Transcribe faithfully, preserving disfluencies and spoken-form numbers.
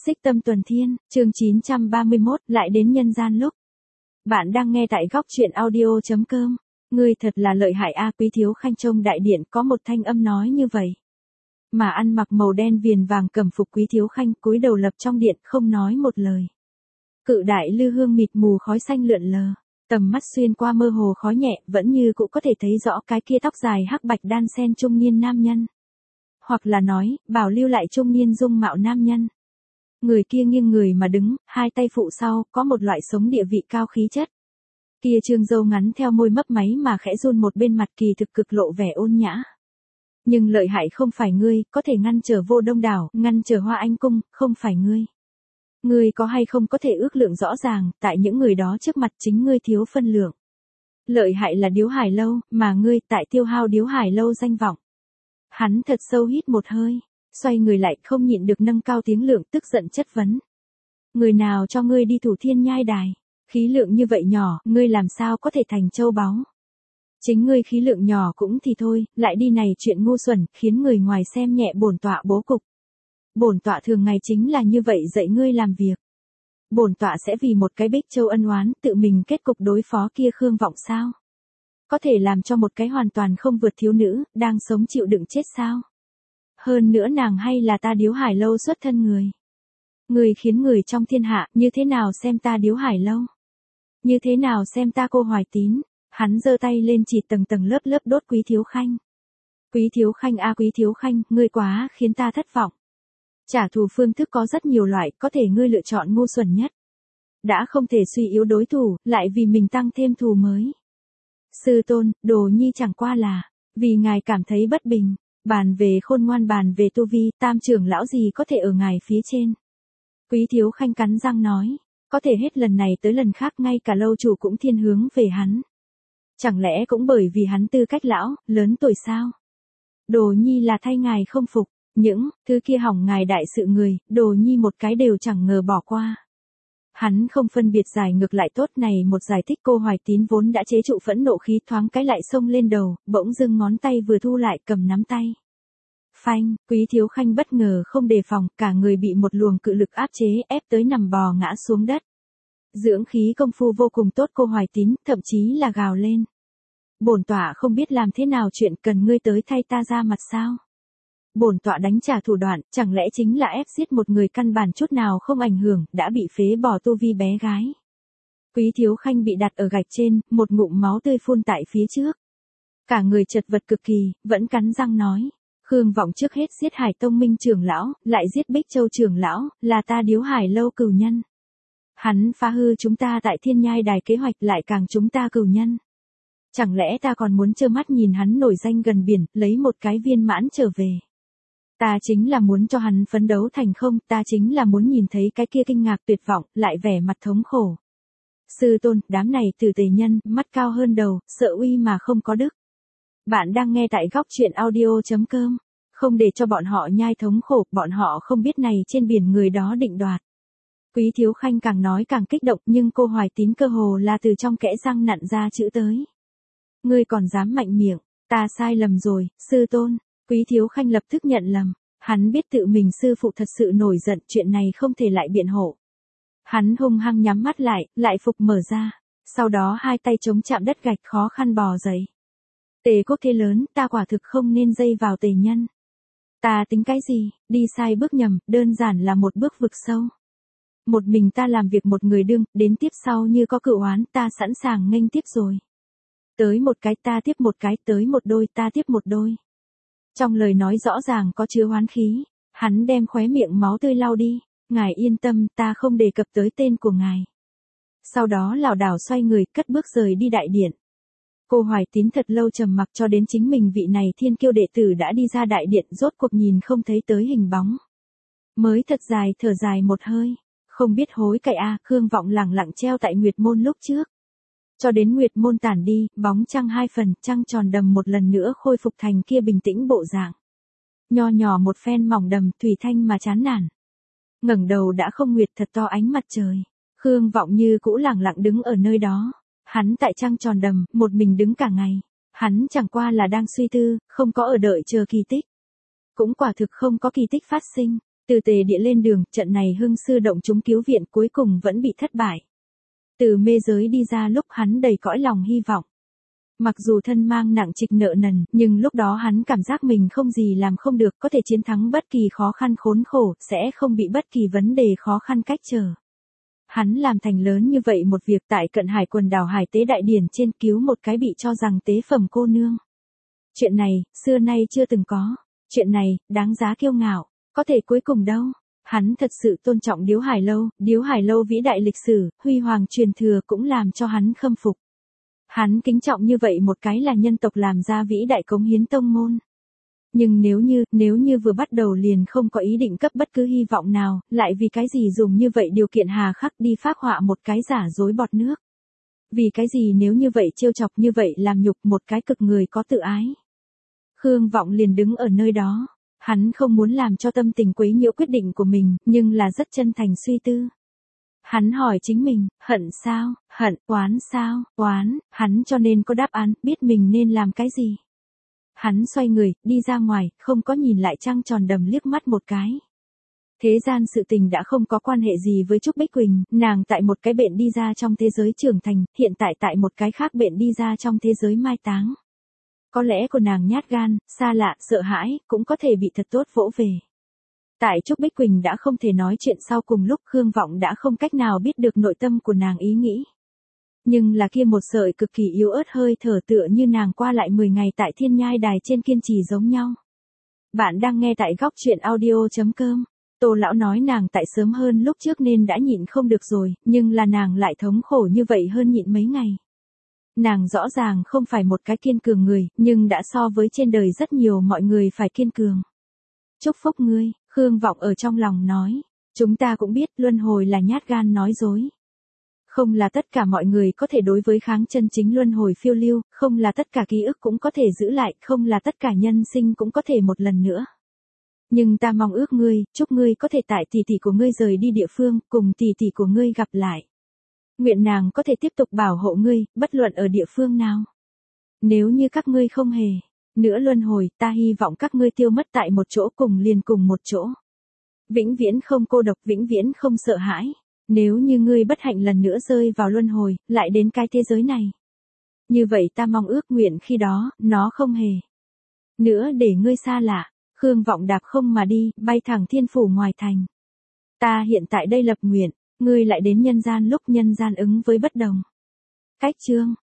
Xích Tâm Tuần Thiên, chương chín trăm ba mươi mốt, lại đến nhân gian lúc. Bạn đang nghe tại góc truyện audio.com. Ngươi thật là lợi hại a. Quý Thiếu Khanh trông đại điện có một thanh âm nói như vậy. Mà ăn mặc màu đen viền vàng cẩm phục Quý Thiếu Khanh cúi đầu lập trong điện không nói một lời. Cự đại lư hương mịt mù khói xanh lượn lờ, tầm mắt xuyên qua mơ hồ khói nhẹ vẫn như cũng có thể thấy rõ cái kia tóc dài hắc bạch đan xen trung niên nam nhân. Hoặc là nói, bảo lưu lại trung niên dung mạo nam nhân. Người kia nghiêng người mà đứng, hai tay phụ sau, có một loại sống địa vị cao khí chất. Kia trương râu ngắn theo môi mấp máy mà khẽ run một bên mặt kỳ thực cực lộ vẻ ôn nhã. Nhưng lợi hại không phải ngươi, có thể ngăn trở vô đông đảo, ngăn trở hoa anh cung, không phải ngươi. Ngươi có hay không có thể ước lượng rõ ràng, tại những người đó trước mặt chính ngươi thiếu phân lượng. Lợi hại là Điếu Hải Lâu, mà ngươi tại tiêu hao Điếu Hải Lâu danh vọng. Hắn thật sâu hít một hơi, xoay người lại không nhịn được nâng cao tiếng lượng tức giận chất vấn. Người nào cho ngươi đi Thủ Thiên Nhai Đài, khí lượng như vậy nhỏ, ngươi làm sao có thể thành châu báu. Chính ngươi khí lượng nhỏ cũng thì thôi, lại đi này chuyện ngu xuẩn, khiến người ngoài xem nhẹ bổn tọa bố cục. Bổn tọa thường ngày chính là như vậy dạy ngươi làm việc. Bổn tọa sẽ vì một cái Bích Châu ân oán tự mình kết cục đối phó kia Khương Vọng sao? Có thể làm cho một cái hoàn toàn không vượt thiếu nữ, đang sống chịu đựng chết sao? Hơn nữa nàng hay là ta Điếu Hải Lâu xuất thân người. Người khiến người trong thiên hạ, như thế nào xem ta Điếu Hải Lâu? Như thế nào xem ta Cô Hoài Tín? Hắn giơ tay lên chỉ tầng tầng lớp lớp đốt Quý Thiếu Khanh. Quý Thiếu Khanh a Quý Thiếu Khanh, ngươi quá khiến ta thất vọng. Trả thù phương thức có rất nhiều loại, có thể ngươi lựa chọn ngu xuẩn nhất. Đã không thể suy yếu đối thủ, lại vì mình tăng thêm thù mới. Sư tôn, Đồ Nhi chẳng qua là, vì ngài cảm thấy bất bình. Bàn về khôn ngoan bàn về tu vi, tam trưởng lão gì có thể ở ngài phía trên. Quý Thiếu Khanh cắn răng nói, có thể hết lần này tới lần khác ngay cả lâu chủ cũng thiên hướng về hắn. Chẳng lẽ cũng bởi vì hắn tư cách lão, lớn tuổi sao? Đồ Nhi là thay ngài không phục, những thứ kia hỏng ngài đại sự người, Đồ Nhi một cái đều chẳng ngờ bỏ qua. Hắn không phân biệt giải ngược lại tốt này một giải thích Cô Hoài Tín vốn đã chế trụ phẫn nộ khí thoáng cái lại xông lên đầu, bỗng dưng ngón tay vừa thu lại cầm nắm tay. Phanh, Quý Thiếu Khanh bất ngờ không đề phòng, cả người bị một luồng cự lực áp chế ép tới nằm bò ngã xuống đất. Dưỡng khí công phu vô cùng tốt Cô Hoài Tín, thậm chí là gào lên. Bổn tọa không biết làm thế nào chuyện cần ngươi tới thay ta ra mặt sao? Bổn tọa đánh trả thủ đoạn, chẳng lẽ chính là ép giết một người căn bản chút nào không ảnh hưởng, đã bị phế bỏ tu vi bé gái. Quý Thiếu Khanh bị đặt ở gạch trên, một ngụm máu tươi phun tại phía trước. Cả người chật vật cực kỳ, vẫn cắn răng nói. Khương Vọng trước hết giết Hải Tông Minh trưởng lão, lại giết Bích Châu trưởng lão, là ta Điếu Hải Lâu cửu nhân. Hắn phá hư chúng ta tại Thiên Nhai Đài kế hoạch lại càng chúng ta cửu nhân. Chẳng lẽ ta còn muốn trơ mắt nhìn hắn nổi danh gần biển, lấy một cái viên mãn trở về. Ta chính là muốn cho hắn phấn đấu thành không, ta chính là muốn nhìn thấy cái kia kinh ngạc tuyệt vọng, lại vẻ mặt thống khổ. Sư tôn, đám này từ tề nhân, mắt cao hơn đầu, sợ uy mà không có đức. Bạn đang nghe tại góc truyện audio.com. Không để cho bọn họ nhai thống khổ, bọn họ không biết này trên biển người đó định đoạt. Quý Thiếu Khanh càng nói càng kích động nhưng Cô Hoài Tín cơ hồ là từ trong kẽ răng nặn ra chữ tới. Ngươi còn dám mạnh miệng, ta sai lầm rồi, sư tôn. Quý Thiếu Khanh lập tức nhận lầm, hắn biết tự mình sư phụ thật sự nổi giận, chuyện này không thể lại biện hộ. Hắn hung hăng nhắm mắt lại, lại phục mở ra, sau đó hai tay chống chạm đất gạch khó khăn bò dậy. Tề quốc thế lớn, ta quả thực không nên dây vào tề nhân. Ta tính cái gì, đi sai bước nhầm, đơn giản là một bước vực sâu. Một mình ta làm việc một người đương, đến tiếp sau như có cựu oán ta sẵn sàng nghênh tiếp rồi. Tới một cái ta tiếp một cái, tới một đôi ta tiếp một đôi. Trong lời nói rõ ràng có chứa hoán khí, hắn đem khóe miệng máu tươi lau đi, ngài yên tâm ta không đề cập tới tên của ngài. Sau đó lảo đảo xoay người cất bước rời đi đại điện. Cô Hoài Tín thật lâu trầm mặc cho đến chính mình vị này thiên kiêu đệ tử đã đi ra đại điện rốt cuộc nhìn không thấy tới hình bóng. Mới thật dài thở dài một hơi, không biết hối cải a. Khương Vọng lẳng lặng treo tại Nguyệt Môn lúc trước. Cho đến Nguyệt Môn tản đi, bóng trăng hai phần, trăng tròn đầm một lần nữa khôi phục thành kia bình tĩnh bộ dạng. Nho nhỏ một phen mỏng đầm thủy thanh mà chán nản. Ngẩng đầu đã không nguyệt thật to ánh mặt trời. Khương Vọng như cũ lẳng lặng đứng ở nơi đó. Hắn tại trăng tròn đầm, một mình đứng cả ngày. Hắn chẳng qua là đang suy tư, không có ở đợi chờ kỳ tích. Cũng quả thực không có kỳ tích phát sinh. Từ Tề Địa lên đường, trận này Hưng sư động chúng cứu viện cuối cùng vẫn bị thất bại. Từ mê giới đi ra lúc hắn đầy cõi lòng hy vọng. Mặc dù thân mang nặng trịch nợ nần, nhưng lúc đó hắn cảm giác mình không gì làm không được, có thể chiến thắng bất kỳ khó khăn khốn khổ, sẽ không bị bất kỳ vấn đề khó khăn cách trở. Hắn làm thành lớn như vậy một việc tại cận hải quần đảo Hải Tế Đại Điển trên, cứu một cái bị cho rằng tế phẩm cô nương. Chuyện này, xưa nay chưa từng có. Chuyện này, đáng giá kiêu ngạo. Có thể cuối cùng đâu. Hắn thật sự tôn trọng Điếu Hải Lâu, Điếu Hải Lâu vĩ đại lịch sử, huy hoàng truyền thừa cũng làm cho hắn khâm phục. Hắn kính trọng như vậy một cái là nhân tộc làm ra vĩ đại cống hiến tông môn. Nhưng nếu như, nếu như vừa bắt đầu liền không có ý định cấp bất cứ hy vọng nào, lại vì cái gì dùng như vậy điều kiện hà khắc đi phác họa một cái giả dối bọt nước. Vì cái gì nếu như vậy trêu chọc như vậy làm nhục một cái cực người có tự ái. Khương Vọng liền đứng ở nơi đó. Hắn không muốn làm cho tâm tình quấy nhiễu quyết định của mình, nhưng là rất chân thành suy tư. Hắn hỏi chính mình, hận sao, hận, oán sao, oán, hắn cho nên có đáp án, biết mình nên làm cái gì. Hắn xoay người, đi ra ngoài, không có nhìn lại trăng tròn đầm liếc mắt một cái. Thế gian sự tình đã không có quan hệ gì với Trúc Bích Quỳnh, nàng tại một cái bệnh đi ra trong thế giới trưởng thành, hiện tại tại một cái khác bệnh đi ra trong thế giới mai táng. Có lẽ của nàng nhát gan, xa lạ, sợ hãi, cũng có thể bị thật tốt vỗ về. Tại Trúc Bích Quỳnh đã không thể nói chuyện sau cùng lúc Khương Vọng đã không cách nào biết được nội tâm của nàng ý nghĩ. Nhưng là kia một sợi cực kỳ yếu ớt hơi thở tựa như nàng qua lại mười ngày tại thiên nhai đài trên kiên trì giống nhau. Bạn đang nghe tại góc truyện audio chấm com. Tô lão nói nàng tại sớm hơn lúc trước nên đã nhịn không được rồi, nhưng là nàng lại thống khổ như vậy hơn nhịn mấy ngày. Nàng rõ ràng không phải một cái kiên cường người, nhưng đã so với trên đời rất nhiều mọi người phải kiên cường. Chúc phúc ngươi, Khương Vọng ở trong lòng nói. Chúng ta cũng biết luân hồi là nhát gan nói dối. Không là tất cả mọi người có thể đối với kháng chân chính luân hồi phiêu lưu, không là tất cả ký ức cũng có thể giữ lại, không là tất cả nhân sinh cũng có thể một lần nữa. Nhưng ta mong ước ngươi, chúc ngươi có thể tại tỷ tỷ của ngươi rời đi địa phương, cùng tỷ tỷ của ngươi gặp lại. Nguyện nàng có thể tiếp tục bảo hộ ngươi, bất luận ở địa phương nào. Nếu như các ngươi không hề nữa luân hồi, ta hy vọng các ngươi tiêu mất tại một chỗ cùng liền cùng một chỗ. Vĩnh viễn không cô độc, vĩnh viễn không sợ hãi. Nếu như ngươi bất hạnh lần nữa rơi vào luân hồi, lại đến cái thế giới này. Như vậy ta mong ước nguyện khi đó, nó không hề nữa để ngươi xa lạ. Khương Vọng đạp không mà đi, bay thẳng thiên phủ ngoài thành. Ta hiện tại đây lập nguyện, ngươi lại đến nhân gian lúc nhân gian ứng với bất đồng. Cách chương